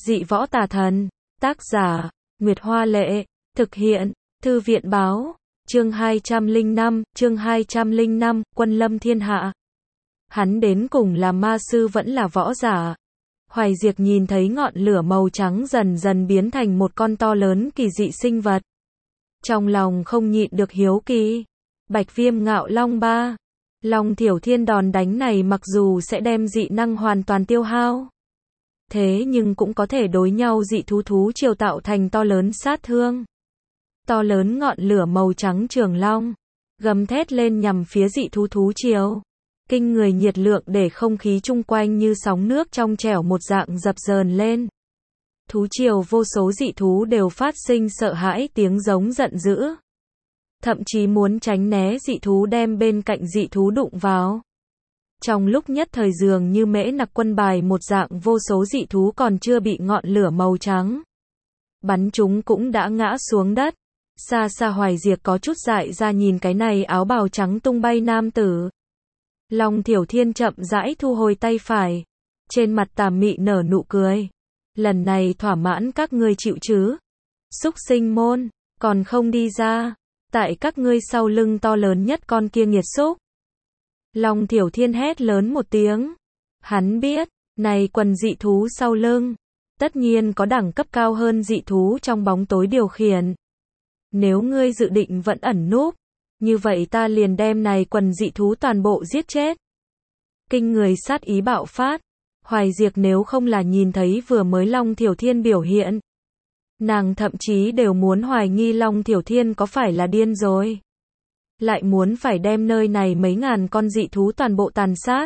Dị võ tà thần. Tác giả, Nguyệt Hoa Lệ. Thực hiện, Thư viện Báo. Chương 205, Quân lâm thiên hạ. Hắn đến cùng là ma sư vẫn là võ giả. Hoài Diệc nhìn thấy ngọn lửa màu trắng dần dần biến thành một con to lớn kỳ dị sinh vật. Trong lòng không nhịn được hiếu kỳ. Bạch Viêm Ngạo Long 3. Long Thiểu Thiên đòn đánh này mặc dù sẽ đem dị năng hoàn toàn tiêu hao, thế nhưng cũng có thể đối nhau dị thú triều tạo thành to lớn sát thương. To lớn ngọn lửa màu trắng trường long gầm thét lên nhằm phía dị thú triều. Kinh người nhiệt lượng để không khí chung quanh như sóng nước trong trẻo một dạng dập dờn lên. Thú triều vô số dị thú đều phát sinh sợ hãi tiếng giống giận dữ. Thậm chí muốn tránh né dị thú đem bên cạnh dị thú đụng vào. Trong lúc nhất thời dường như mễ nặc quân bài một dạng, vô số dị thú còn chưa bị ngọn lửa màu trắng bắn chúng cũng đã ngã xuống đất. Xa xa Hoài Diệc có chút dại ra nhìn cái này áo bào trắng tung bay nam tử. Long Thiểu Thiên chậm rãi thu hồi tay phải, trên mặt tà mị nở nụ cười. Lần này thỏa mãn các ngươi chịu chứ? Súc sinh môn, còn không đi ra, tại các ngươi sau lưng to lớn nhất con kia nghiệt xúc. Long Thiểu Thiên hét lớn một tiếng. Hắn biết, này quần dị thú sau lưng, tất nhiên có đẳng cấp cao hơn dị thú trong bóng tối điều khiển. Nếu ngươi dự định vẫn ẩn núp, như vậy ta liền đem này quần dị thú toàn bộ giết chết. Kinh người sát ý bạo phát. Hoài Diệc nếu không là nhìn thấy vừa mới Long Thiểu Thiên biểu hiện, nàng thậm chí đều muốn hoài nghi Long Thiểu Thiên có phải là điên rồi. Lại muốn phải đem nơi này mấy ngàn con dị thú toàn bộ tàn sát.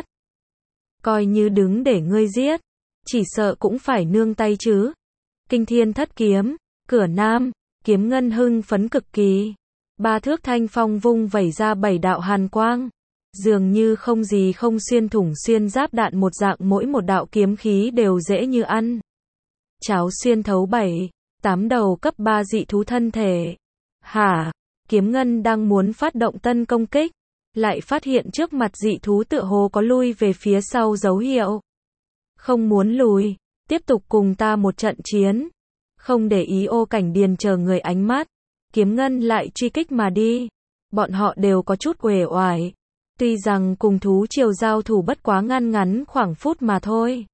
Coi như đứng để ngươi giết, chỉ sợ cũng phải nương tay chứ. Kinh Thiên Thất Kiếm, Cửa Nam, Kiếm Ngân hưng phấn cực kỳ. 3 thước thanh phong vung vẩy ra 7 đạo hàn quang. Dường như không gì không xuyên thủng xuyên giáp đạn một dạng, mỗi một đạo kiếm khí đều dễ như ăn cháo xuyên thấu 7-8 đầu cấp 3 dị thú thân thể. Hả? Kiếm Ngân đang muốn phát động tân công kích, lại phát hiện trước mặt dị thú tựa hồ có lui về phía sau dấu hiệu. Không muốn lùi, tiếp tục cùng ta một trận chiến. Không để ý Ô Cảnh Điền chờ người ánh mắt, Kiếm Ngân lại truy kích mà đi. Bọn họ đều có chút uể oải. Tuy rằng cùng thú triều giao thủ bất quá ngắn khoảng phút mà thôi.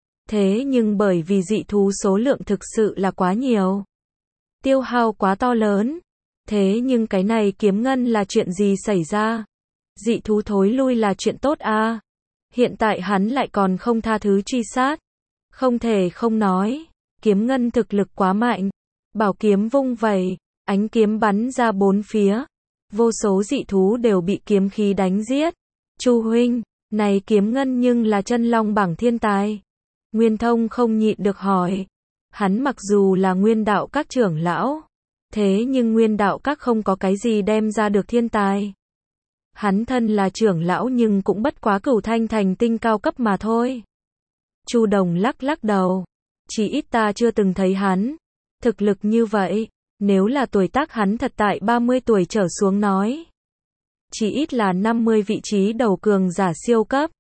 Thế nhưng bởi vì dị thú số lượng thực sự là quá nhiều, tiêu hao quá to lớn. Thế nhưng cái này Kiếm Ngân là chuyện gì xảy ra? Dị thú thối lui là chuyện tốt à? Hiện tại hắn lại còn không tha thứ truy sát. Không thể không nói, Kiếm Ngân thực lực quá mạnh. Bảo kiếm vung vẩy, ánh kiếm bắn ra bốn phía. Vô số dị thú đều bị kiếm khí đánh giết. Chu huynh, này Kiếm Ngân nhưng là chân long bảng thiên tài. Nguyên Thông không nhịn được hỏi. Hắn mặc dù là Nguyên Đạo Các trưởng lão, thế nhưng Nguyên Đạo Các không có cái gì đem ra được thiên tài. Hắn thân là trưởng lão nhưng cũng bất quá Cửu Thanh thành tinh cao cấp mà thôi. Chu Đồng lắc lắc đầu. Chỉ ít ta chưa từng thấy hắn thực lực như vậy. Nếu là tuổi tác hắn thật tại 30 tuổi trở xuống nói, chỉ ít là 50 vị trí đầu cường giả siêu cấp.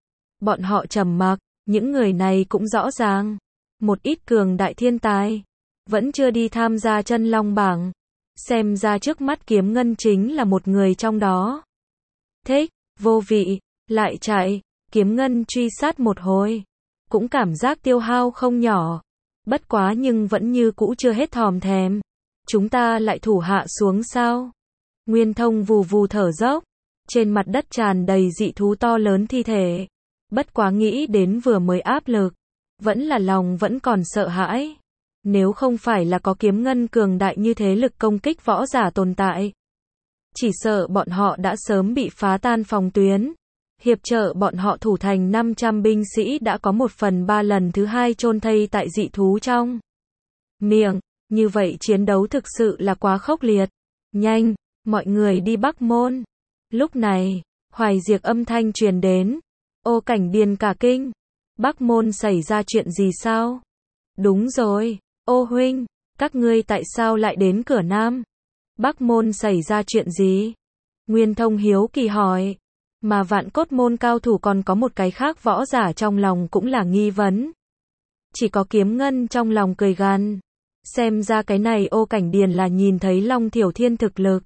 Bọn họ trầm mặc, những người này cũng rõ ràng, một ít cường đại thiên tài vẫn chưa đi tham gia chân long bảng. Xem ra trước mắt Kiếm Ngân chính là một người trong đó. Thích, vô vị, lại chạy. Kiếm Ngân truy sát một hồi, cũng cảm giác tiêu hao không nhỏ. Bất quá nhưng vẫn như cũ chưa hết thòm thèm. Chúng ta lại thủ hạ xuống sao? Nguyên Thông vù vù thở dốc. Trên mặt đất tràn đầy dị thú to lớn thi thể. Bất quá nghĩ đến vừa mới áp lực, vẫn là lòng vẫn còn sợ hãi. Nếu không phải là có Kiếm Ngân cường đại như thế lực công kích võ giả tồn tại, chỉ sợ bọn họ đã sớm bị phá tan phòng tuyến. Hiệp trợ bọn họ thủ thành 500 binh sĩ đã có 1/3 lần thứ hai chôn thây tại dị thú trong miệng. Như vậy chiến đấu thực sự là quá khốc liệt. Nhanh, mọi người đi Bắc Môn. Lúc này, Hoài Diệc âm thanh truyền đến. Ô Cảnh Điền cả kinh. Bắc Môn xảy ra chuyện gì sao? Đúng rồi, ô huynh, các ngươi tại sao lại đến Cửa Nam? Bắc Môn xảy ra chuyện gì? Nguyên Thông hiếu kỳ hỏi. Mà Vạn Cốt Môn cao thủ còn có một cái khác võ giả trong lòng cũng là nghi vấn. Chỉ có Kiếm Ngân trong lòng cười gằn. Xem ra cái này Ô Cảnh Điền là nhìn thấy Long Thiểu Thiên thực lực.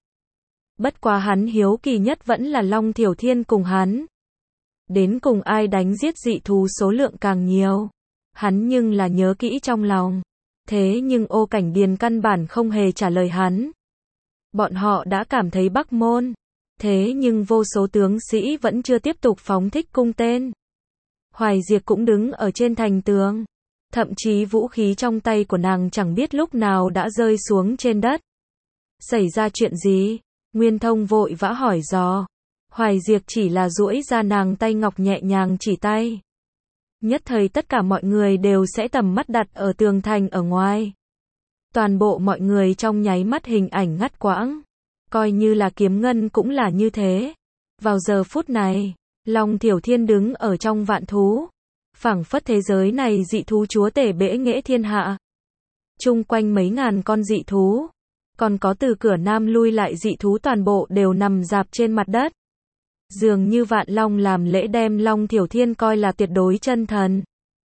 Bất quá hắn hiếu kỳ nhất vẫn là Long Thiểu Thiên cùng hắn. Đến cùng ai đánh giết dị thú số lượng càng nhiều. Hắn nhưng là nhớ kỹ trong lòng. Thế nhưng Ô Cảnh Điền căn bản không hề trả lời hắn. Bọn họ đã cảm thấy Bắc Môn. Thế nhưng vô số tướng sĩ vẫn chưa tiếp tục phóng thích cung tên. Hoài Diệp cũng đứng ở trên thành tường. Thậm chí vũ khí trong tay của nàng chẳng biết lúc nào đã rơi xuống trên đất. Xảy ra chuyện gì? Nguyên Thông vội vã hỏi dò. Hoài Diệp chỉ là duỗi ra nàng tay ngọc nhẹ nhàng chỉ tay. Nhất thời tất cả mọi người đều sẽ tầm mắt đặt ở tường thành ở ngoài. Toàn bộ mọi người trong nháy mắt hình ảnh ngắt quãng. Coi như là Kiếm Ngân cũng là như thế. Vào giờ phút này, Long Thiểu Thiên đứng ở trong vạn thú. Phảng phất thế giới này dị thú chúa tể bẽ nghệ thiên hạ. Chung quanh mấy ngàn con dị thú. Còn có từ cửa nam lui lại dị thú toàn bộ đều nằm rạp trên mặt đất. Dường như Vạn Long làm lễ đem Long Thiểu Thiên coi là tuyệt đối chân thần.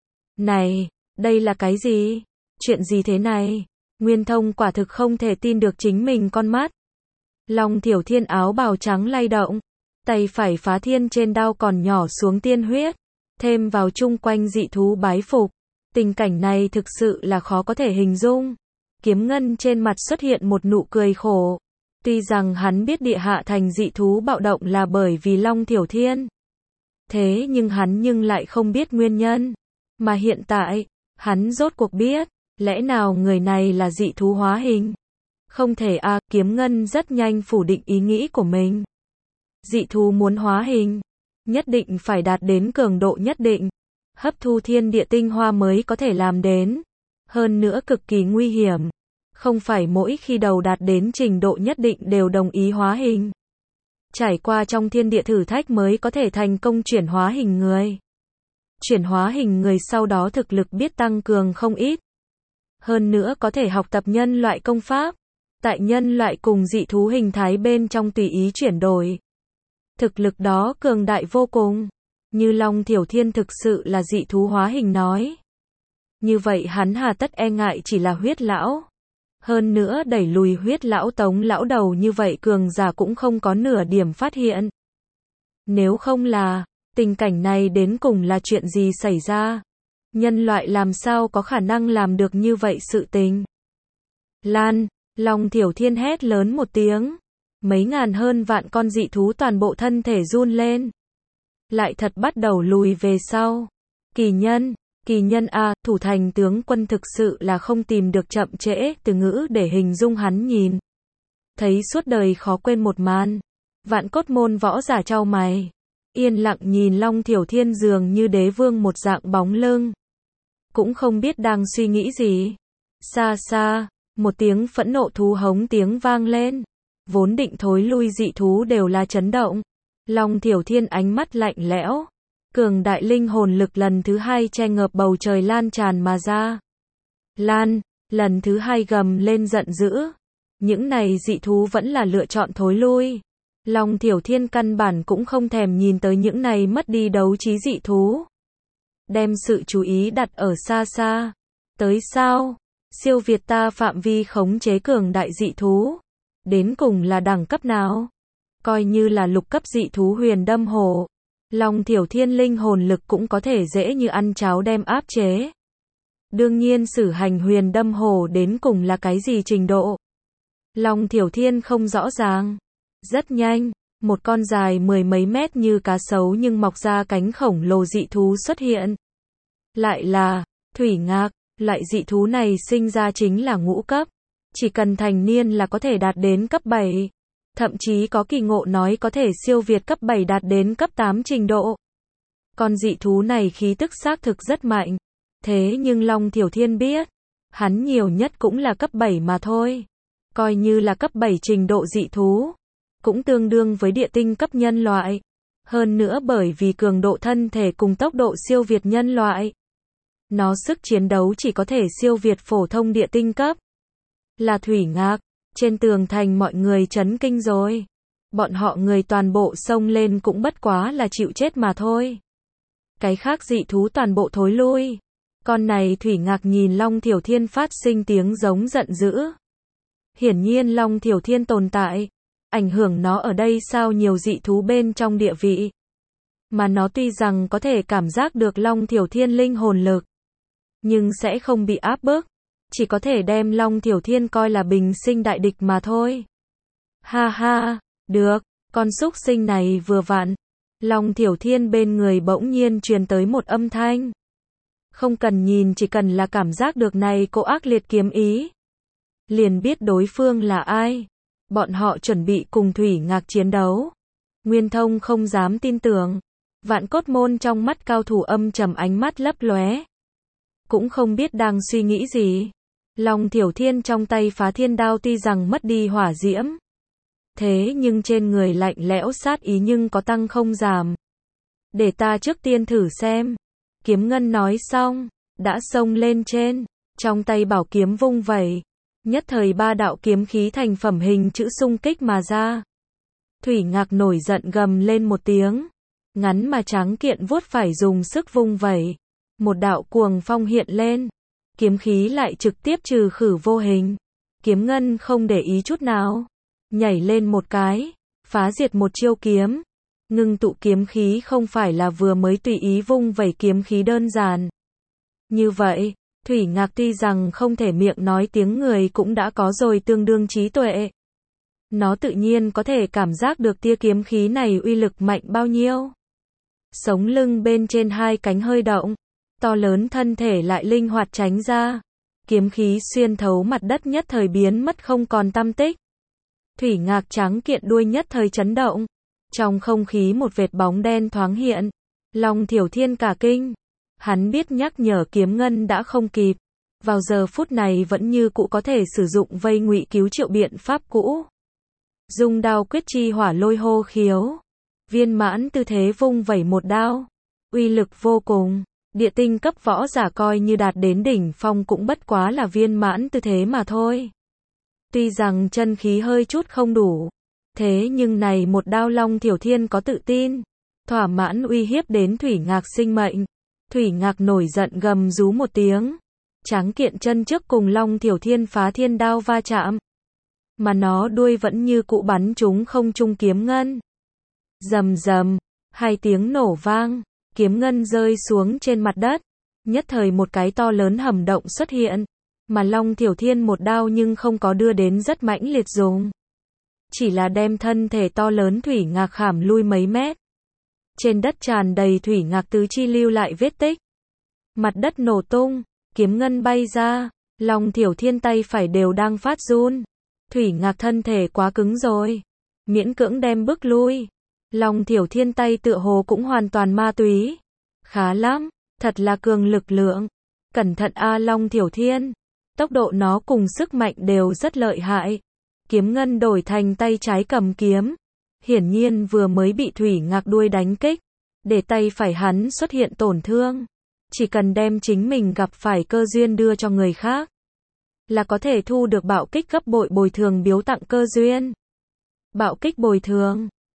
Này, đây là cái gì? Chuyện gì thế này? Nguyên Thông quả thực không thể tin được chính mình con mắt. Long Thiểu Thiên áo bào trắng lay động. Tay phải phá thiên trên đao còn nhỏ xuống tiên huyết. Thêm vào chung quanh dị thú bái phục. Tình cảnh này thực sự là khó có thể hình dung. Kiếm Ngân trên mặt xuất hiện một nụ cười khổ. Tuy rằng hắn biết địa hạ thành dị thú bạo động là bởi vì Long Thiểu Thiên. Thế nhưng hắn lại không biết nguyên nhân. Mà hiện tại, hắn rốt cuộc biết. Lẽ nào người này là dị thú hóa hình? Không thể à, Kiếm Ngân rất nhanh phủ định ý nghĩ của mình. Dị thú muốn hóa hình. Nhất định phải đạt đến cường độ nhất định. Hấp thu thiên địa tinh hoa mới có thể làm đến. Hơn nữa cực kỳ nguy hiểm. Không phải mỗi khi đầu đạt đến trình độ nhất định đều đồng ý hóa hình. Trải qua trong thiên địa thử thách mới có thể thành công chuyển hóa hình người. Chuyển hóa hình người sau đó thực lực biết tăng cường không ít. Hơn nữa có thể học tập nhân loại công pháp. Tại nhân loại cùng dị thú hình thái bên trong tùy ý chuyển đổi. Thực lực đó cường đại vô cùng. Như Long Thiểu Thiên thực sự là dị thú hóa hình nói. Như vậy hắn hà tất e ngại chỉ là huyết lão. Hơn nữa đẩy lùi huyết lão Tống lão đầu như vậy cường giả cũng không có nửa điểm phát hiện. Nếu không là, tình cảnh này đến cùng là chuyện gì xảy ra? Nhân loại làm sao có khả năng làm được như vậy sự tình? Lan, Long Thiểu Thiên hét lớn một tiếng. Mấy ngàn hơn vạn con dị thú toàn bộ thân thể run lên. Lại thật bắt đầu lùi về sau. Kỳ nhân a, thủ thành tướng quân thực sự là không tìm được chậm trễ từ ngữ để hình dung hắn nhìn. Thấy suốt đời khó quên một màn. Vạn Cốt môn võ giả chau mày. Yên lặng nhìn Long Thiểu Thiên dường như đế vương một dạng bóng lưng. Cũng không biết đang suy nghĩ gì. Xa xa, một tiếng phẫn nộ thú hống tiếng vang lên. Vốn định thối lui dị thú đều là chấn động. Long Thiểu Thiên ánh mắt lạnh lẽo. Cường đại linh hồn lực lần thứ hai che ngợp bầu trời lan tràn mà ra. Lần thứ hai gầm lên giận dữ. Những này dị thú vẫn là lựa chọn thối lui. Long Thiểu Thiên căn bản cũng không thèm nhìn tới những này mất đi đấu trí dị thú. Đem sự chú ý đặt ở xa xa. Tới sao? Siêu việt ta phạm vi khống chế cường đại dị thú. Đến cùng là đẳng cấp nào? Coi như là lục cấp dị thú huyền đâm hổ. Long Thiểu Thiên linh hồn lực cũng có thể dễ như ăn cháo đem áp chế. Đương nhiên sử hành huyền đâm hổ đến cùng là cái gì trình độ. Long Thiểu Thiên không rõ ràng. Rất nhanh, một con dài mười mấy mét như cá sấu nhưng mọc ra cánh khổng lồ dị thú xuất hiện. Lại là thủy ngạc, loại dị thú này sinh ra chính là ngũ cấp. Chỉ cần thành niên là có thể đạt đến cấp 7. Thậm chí có kỳ ngộ nói có thể siêu việt cấp 7 đạt đến cấp 8 trình độ. Con dị thú này khí tức xác thực rất mạnh. Thế nhưng Long Thiểu Thiên biết, hắn nhiều nhất cũng là cấp 7 mà thôi. Coi như là cấp 7 trình độ dị thú, cũng tương đương với địa tinh cấp nhân loại. Hơn nữa bởi vì cường độ thân thể cùng tốc độ siêu việt nhân loại. Nó sức chiến đấu chỉ có thể siêu việt phổ thông địa tinh cấp. Là thủy ngạc. Trên tường thành mọi người chấn kinh rồi. Bọn họ người toàn bộ xông lên cũng bất quá là chịu chết mà thôi. Cái khác dị thú toàn bộ thối lui. Con này Thủy Ngạc nhìn Long Thiểu Thiên phát sinh tiếng giống giận dữ. Hiển nhiên Long Thiểu Thiên tồn tại, ảnh hưởng nó ở đây sao nhiều dị thú bên trong địa vị. Mà nó tuy rằng có thể cảm giác được Long Thiểu Thiên linh hồn lực, nhưng sẽ không bị áp bức, chỉ có thể đem Long Thiểu Thiên coi là bình sinh đại địch mà thôi. Ha ha, được, con súc sinh này vừa vặn. Long Thiểu Thiên bên người bỗng nhiên truyền tới một âm thanh. Không cần nhìn, chỉ cần là cảm giác được này cô ác liệt kiếm ý, liền biết đối phương là ai. Bọn họ chuẩn bị cùng Thủy Ngạc chiến đấu. Nguyên Thông không dám tin tưởng. Vạn Cốt Môn trong mắt cao thủ âm trầm, ánh mắt lấp lóe, cũng không biết đang suy nghĩ gì. Long Thiểu Thiên trong tay Phá Thiên Đao tuy rằng mất đi hỏa diễm, thế nhưng trên người lạnh lẽo sát ý nhưng có tăng không giảm. Để ta trước tiên thử xem. Kiếm Ngân nói xong, đã xông lên trên, trong tay bảo kiếm vung vẩy, nhất thời 3 đạo kiếm khí thành phẩm hình chữ xung kích mà ra. Thủy Ngạc nổi giận gầm lên một tiếng, ngắn mà tráng kiện vuốt phải dùng sức vung vẩy, một đạo cuồng phong hiện lên, kiếm khí lại trực tiếp trừ khử vô hình. Kiếm Ngân không để ý chút nào, nhảy lên một cái, phá diệt một chiêu kiếm. Ngưng tụ kiếm khí không phải là vừa mới tùy ý vung vẩy kiếm khí đơn giản. Như vậy, Thủy Ngạc tuy rằng không thể miệng nói tiếng người cũng đã có rồi tương đương trí tuệ. Nó tự nhiên có thể cảm giác được tia kiếm khí này uy lực mạnh bao nhiêu. Sống lưng bên trên 2 cánh hơi động, to lớn thân thể lại linh hoạt tránh ra. Kiếm khí xuyên thấu mặt đất nhất thời biến mất không còn tăm tích. Thủy Ngạc trắng kiện đuôi nhất thời chấn động. Trong không khí một vệt bóng đen thoáng hiện. Long Thiểu Thiên cả kinh. Hắn biết nhắc nhở Kiếm Ngân đã không kịp. Vào giờ phút này vẫn như cũ có thể sử dụng vây ngụy cứu triệu biện pháp cũ. Dung đao quyết chi hỏa lôi hô khiếu. Viên mãn tư thế vung vẩy một đao. Uy lực vô cùng. Địa tinh cấp võ giả coi như đạt đến đỉnh phong cũng bất quá là viên mãn tư thế mà thôi. Tuy rằng chân khí hơi chút không đủ, thế nhưng này một đao Long Thiểu Thiên có tự tin, thỏa mãn uy hiếp đến Thủy Ngạc sinh mệnh. Thủy Ngạc nổi giận gầm rú một tiếng, tráng kiện chân trước cùng Long Thiểu Thiên Phá Thiên Đao va chạm, mà nó đuôi vẫn như cũ bắn trúng không trung Kiếm Ngân. Rầm rầm, 2 tiếng nổ vang, Kiếm Ngân rơi xuống trên mặt đất, nhất thời một cái to lớn hầm động xuất hiện, mà Long Thiểu Thiên một đao nhưng không có đưa đến rất mãnh liệt dùng, chỉ là đem thân thể to lớn Thủy Ngạc khảm lui mấy mét. Trên đất tràn đầy Thủy Ngạc tứ chi lưu lại vết tích. Mặt đất nổ tung, Kiếm Ngân bay ra, Long Thiểu Thiên tay phải đều đang phát run. Thủy Ngạc thân thể quá cứng rồi, miễn cưỡng đem bước lui. Long Thiểu Thiên tay tựa hồ cũng hoàn toàn ma túy. Khá lắm, thật là cường lực lượng. Cẩn thận a Long Thiểu Thiên. Tốc độ nó cùng sức mạnh đều rất lợi hại. Kiếm Ngân đổi thành tay trái cầm kiếm. Hiển nhiên vừa mới bị Thủy Ngạc đuôi đánh kích, để tay phải hắn xuất hiện tổn thương. Chỉ cần đem chính mình gặp phải cơ duyên đưa cho người khác, là có thể thu được bạo kích gấp bội bồi thường biếu tặng cơ duyên. Bạo kích bồi thường.